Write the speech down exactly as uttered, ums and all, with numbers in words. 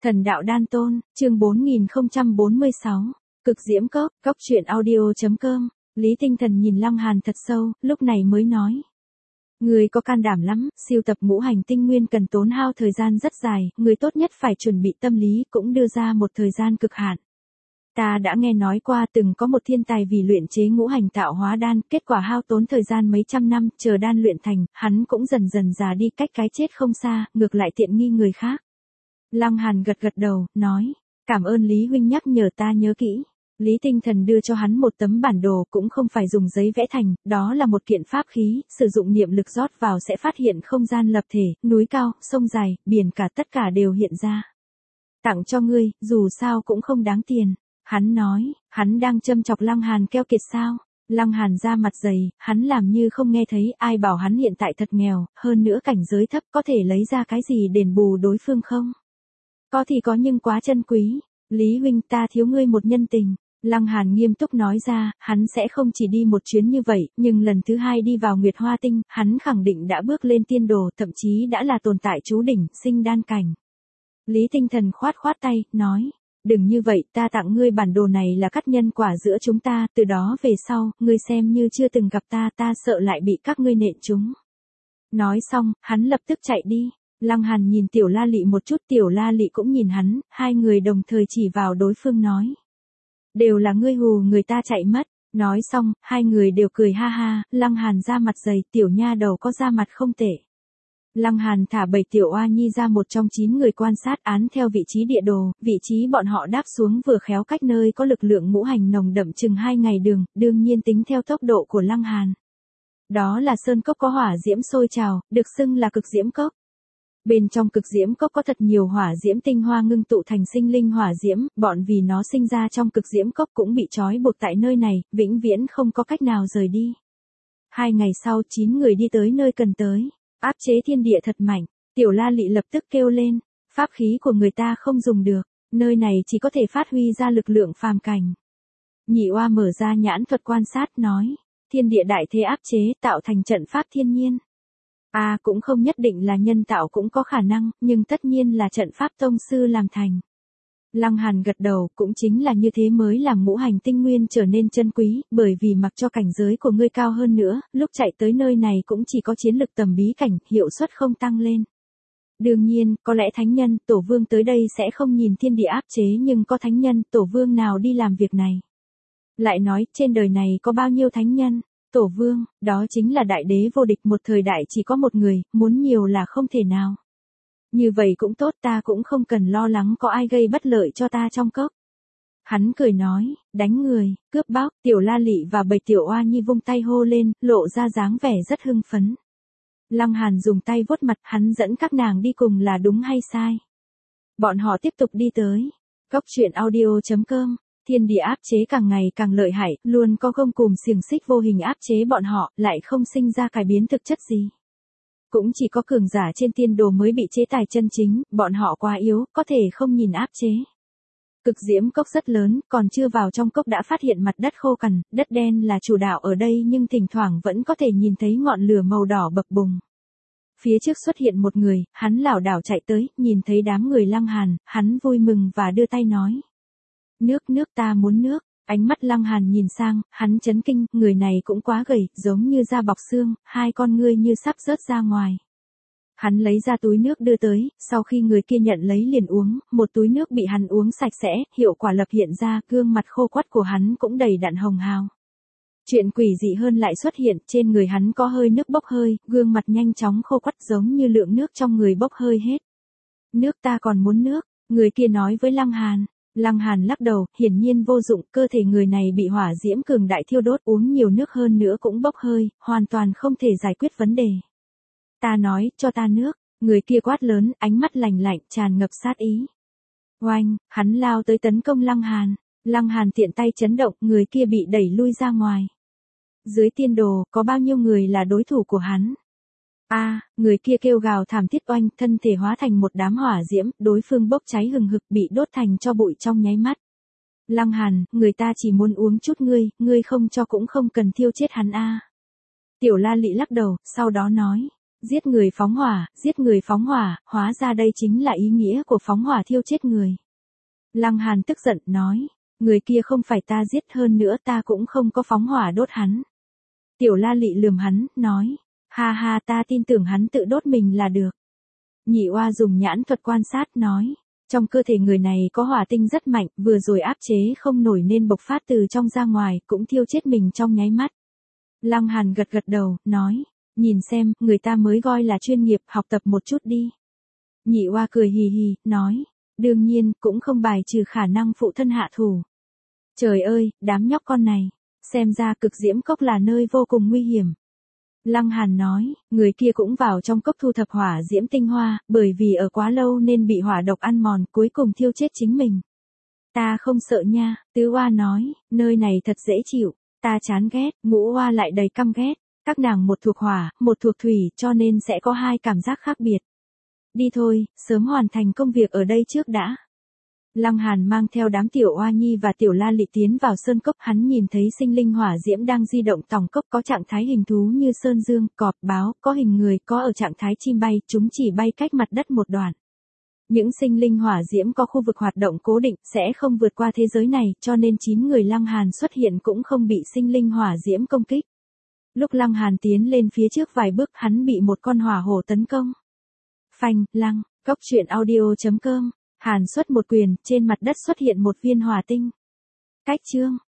Thần đạo đan tôn, chương bốn nghìn không trăm bốn mươi sáu. Cực diễm cốc, cốc truyện audio.com. Lý Tinh Thần nhìn Lăng Hàn thật sâu, lúc này mới nói. Người có can đảm lắm, siêu tập ngũ hành tinh nguyên cần tốn hao thời gian rất dài, người tốt nhất phải chuẩn bị tâm lý cũng đưa ra một thời gian cực hạn. Ta đã nghe nói qua từng có một thiên tài vì luyện chế ngũ hành tạo hóa đan, kết quả hao tốn thời gian mấy trăm năm, chờ đan luyện thành, hắn cũng dần dần già đi cách cái chết không xa, ngược lại tiện nghi người khác. Lăng Hàn gật gật đầu, nói, cảm ơn Lý huynh nhắc nhở ta nhớ kỹ. Lý Tinh Thần đưa cho hắn một tấm bản đồ cũng không phải dùng giấy vẽ thành, đó là một kiện pháp khí, sử dụng niệm lực rót vào sẽ phát hiện không gian lập thể, núi cao, sông dài, biển cả tất cả đều hiện ra. Tặng cho ngươi, dù sao cũng không đáng tiền. Hắn nói, hắn đang châm chọc Lăng Hàn keo kiệt sao? Lăng Hàn ra mặt dày, hắn làm như không nghe thấy, ai bảo hắn hiện tại thật nghèo, hơn nữa cảnh giới thấp có thể lấy ra cái gì đền bù đối phương không? Có thì có nhưng quá chân quý. Lý huynh, ta thiếu ngươi một nhân tình. Lăng Hàn nghiêm túc nói ra, hắn sẽ không chỉ đi một chuyến như vậy, nhưng lần thứ hai đi vào Nguyệt Hoa Tinh, hắn khẳng định đã bước lên tiên đồ, thậm chí đã là tồn tại chú đỉnh, sinh đan cảnh. Lý Tinh Thần khoát khoát tay, nói, đừng như vậy, ta tặng ngươi bản đồ này là cắt nhân quả giữa chúng ta, từ đó về sau, ngươi xem như chưa từng gặp ta, ta sợ lại bị các ngươi nện chúng. Nói xong, hắn lập tức chạy đi. Lăng Hàn nhìn Tiểu La Lị một chút, Tiểu La Lị cũng nhìn hắn, hai người đồng thời chỉ vào đối phương nói. Đều là ngươi hù người ta chạy mất. Nói xong, hai người đều cười ha ha, Lăng Hàn ra mặt dày, tiểu nha đầu có da mặt không tệ. Lăng Hàn thả bảy tiểu oa nhi ra một trong chín người quan sát án theo vị trí địa đồ, vị trí bọn họ đáp xuống vừa khéo cách nơi có lực lượng ngũ hành nồng đậm chừng hai ngày đường, đương nhiên tính theo tốc độ của Lăng Hàn. Đó là sơn cốc có hỏa diễm sôi trào, được xưng là cực diễm cốc. Bên trong cực diễm cốc có thật nhiều hỏa diễm tinh hoa ngưng tụ thành sinh linh hỏa diễm, bọn vì nó sinh ra trong cực diễm cốc cũng bị trói buộc tại nơi này, vĩnh viễn không có cách nào rời đi. Hai ngày sau, chín người đi tới nơi cần tới. Áp chế thiên địa thật mạnh, Tiểu La Lị lập tức kêu lên, pháp khí của người ta không dùng được, nơi này chỉ có thể phát huy ra lực lượng phàm cảnh. Nhị oa mở ra nhãn thuật quan sát nói, thiên địa đại thế áp chế tạo thành trận pháp thiên nhiên. À cũng không nhất định là nhân tạo cũng có khả năng, nhưng tất nhiên là trận pháp tông sư làm thành. Lăng Hàn gật đầu, cũng chính là như thế mới làm ngũ hành tinh nguyên trở nên chân quý, bởi vì mặc cho cảnh giới của ngươi cao hơn nữa, lúc chạy tới nơi này cũng chỉ có chiến lực tầm bí cảnh, hiệu suất không tăng lên. Đương nhiên, có lẽ thánh nhân, tổ vương tới đây sẽ không nhìn thiên địa áp chế nhưng có thánh nhân, tổ vương nào đi làm việc này. Lại nói, trên đời này có bao nhiêu thánh nhân, tổ vương, đó chính là đại đế vô địch một thời đại chỉ có một người, muốn nhiều là không thể nào. Như vậy cũng tốt, ta cũng không cần lo lắng có ai gây bất lợi cho ta trong cốc. Hắn cười nói, đánh người, cướp bóc, Tiểu La Lị và bảy tiểu oa nhi vung tay hô lên, lộ ra dáng vẻ rất hưng phấn. Lăng Hàn dùng tay vuốt mặt, hắn dẫn các nàng đi cùng là đúng hay sai. Bọn họ tiếp tục đi tới. Cốc truyện audio.com, thiên địa áp chế càng ngày càng lợi hại, luôn có gông cùm xiềng xích vô hình áp chế bọn họ, lại không sinh ra cải biến thực chất gì. Cũng chỉ có cường giả trên tiên đồ mới bị chế tài chân chính, bọn họ quá yếu, có thể không nhìn áp chế. Cực diễm cốc rất lớn, còn chưa vào trong cốc đã phát hiện mặt đất khô cằn, đất đen là chủ đạo ở đây nhưng thỉnh thoảng vẫn có thể nhìn thấy ngọn lửa màu đỏ bập bùng. Phía trước xuất hiện một người, hắn lảo đảo chạy tới, nhìn thấy đám người Lăng Hàn, hắn vui mừng và đưa tay nói. Nước nước ta muốn nước. Ánh mắt Lăng Hàn nhìn sang, hắn chấn kinh, người này cũng quá gầy, giống như da bọc xương, hai con ngươi như sắp rớt ra ngoài. Hắn lấy ra túi nước đưa tới, sau khi người kia nhận lấy liền uống, một túi nước bị hắn uống sạch sẽ, hiệu quả lập hiện ra, gương mặt khô quắt của hắn cũng đầy đặn hồng hào. Chuyện quỷ dị hơn lại xuất hiện, trên người hắn có hơi nước bốc hơi, gương mặt nhanh chóng khô quắt giống như lượng nước trong người bốc hơi hết. Nước ta còn muốn nước, người kia nói với Lăng Hàn. Lăng Hàn lắc đầu, hiển nhiên vô dụng, cơ thể người này bị hỏa diễm cường đại thiêu đốt, uống nhiều nước hơn nữa cũng bốc hơi, hoàn toàn không thể giải quyết vấn đề. Ta nói, cho ta nước, người kia quát lớn, ánh mắt lạnh lạnh, tràn ngập sát ý. Oanh, hắn lao tới tấn công Lăng Hàn, Lăng Hàn tiện tay chấn động, người kia bị đẩy lui ra ngoài. Dưới tiên đồ, có bao nhiêu người là đối thủ của hắn? A, à, người kia kêu gào thảm thiết oanh, thân thể hóa thành một đám hỏa diễm, đối phương bốc cháy hừng hực bị đốt thành cho bụi trong nháy mắt. Lăng Hàn, người ta chỉ muốn uống chút ngươi, ngươi không cho cũng không cần thiêu chết hắn a. À. Tiểu La Lị lắc đầu, sau đó nói, Giết người phóng hỏa, giết người phóng hỏa, hóa ra đây chính là ý nghĩa của phóng hỏa thiêu chết người. Lăng Hàn tức giận nói, người kia không phải ta giết, hơn nữa ta cũng không có phóng hỏa đốt hắn. Tiểu La Lị lườm hắn, nói, ha ha, ta tin tưởng hắn tự đốt mình là được. Nhị oa dùng nhãn thuật quan sát nói, trong cơ thể người này có hỏa tinh rất mạnh, vừa rồi áp chế không nổi nên bộc phát từ trong ra ngoài, cũng thiêu chết mình trong nháy mắt. Lăng Hàn gật gật đầu, nói, nhìn xem, người ta mới gọi là chuyên nghiệp, học tập một chút đi. Nhị oa cười hì hì, nói, đương nhiên, cũng không bài trừ khả năng phụ thân hạ thủ. Trời ơi, đám nhóc con này, xem ra cực diễm cốc là nơi vô cùng nguy hiểm. Lăng Hàn nói, người kia cũng vào trong cốc thu thập hỏa diễm tinh hoa, bởi vì ở quá lâu nên bị hỏa độc ăn mòn, cuối cùng thiêu chết chính mình. Ta không sợ nha, tứ oa nói, nơi này thật dễ chịu, ta chán ghét, ngũ oa lại đầy căm ghét, các nàng một thuộc hỏa, một thuộc thủy, cho nên sẽ có hai cảm giác khác biệt. Đi thôi, sớm hoàn thành công việc ở đây trước đã. Lăng Hàn mang theo đám tiểu oa nhi và tiểu La Lị tiến vào sơn cốc, hắn nhìn thấy sinh linh hỏa diễm đang di động tòng cốc, có trạng thái hình thú như sơn dương, cọp, báo, có hình người, có ở trạng thái chim bay, chúng chỉ bay cách mặt đất một đoạn. Những sinh linh hỏa diễm có khu vực hoạt động cố định, sẽ không vượt qua thế giới này, cho nên chín người Lăng Hàn xuất hiện cũng không bị sinh linh hỏa diễm công kích. Lúc Lăng Hàn tiến lên phía trước vài bước, hắn bị một con hỏa hổ tấn công. Phanh, lăng, cốc truyện audio chấm com. Hàn xuất một quyền, trên mặt đất xuất hiện một viên hỏa tinh. Cách chương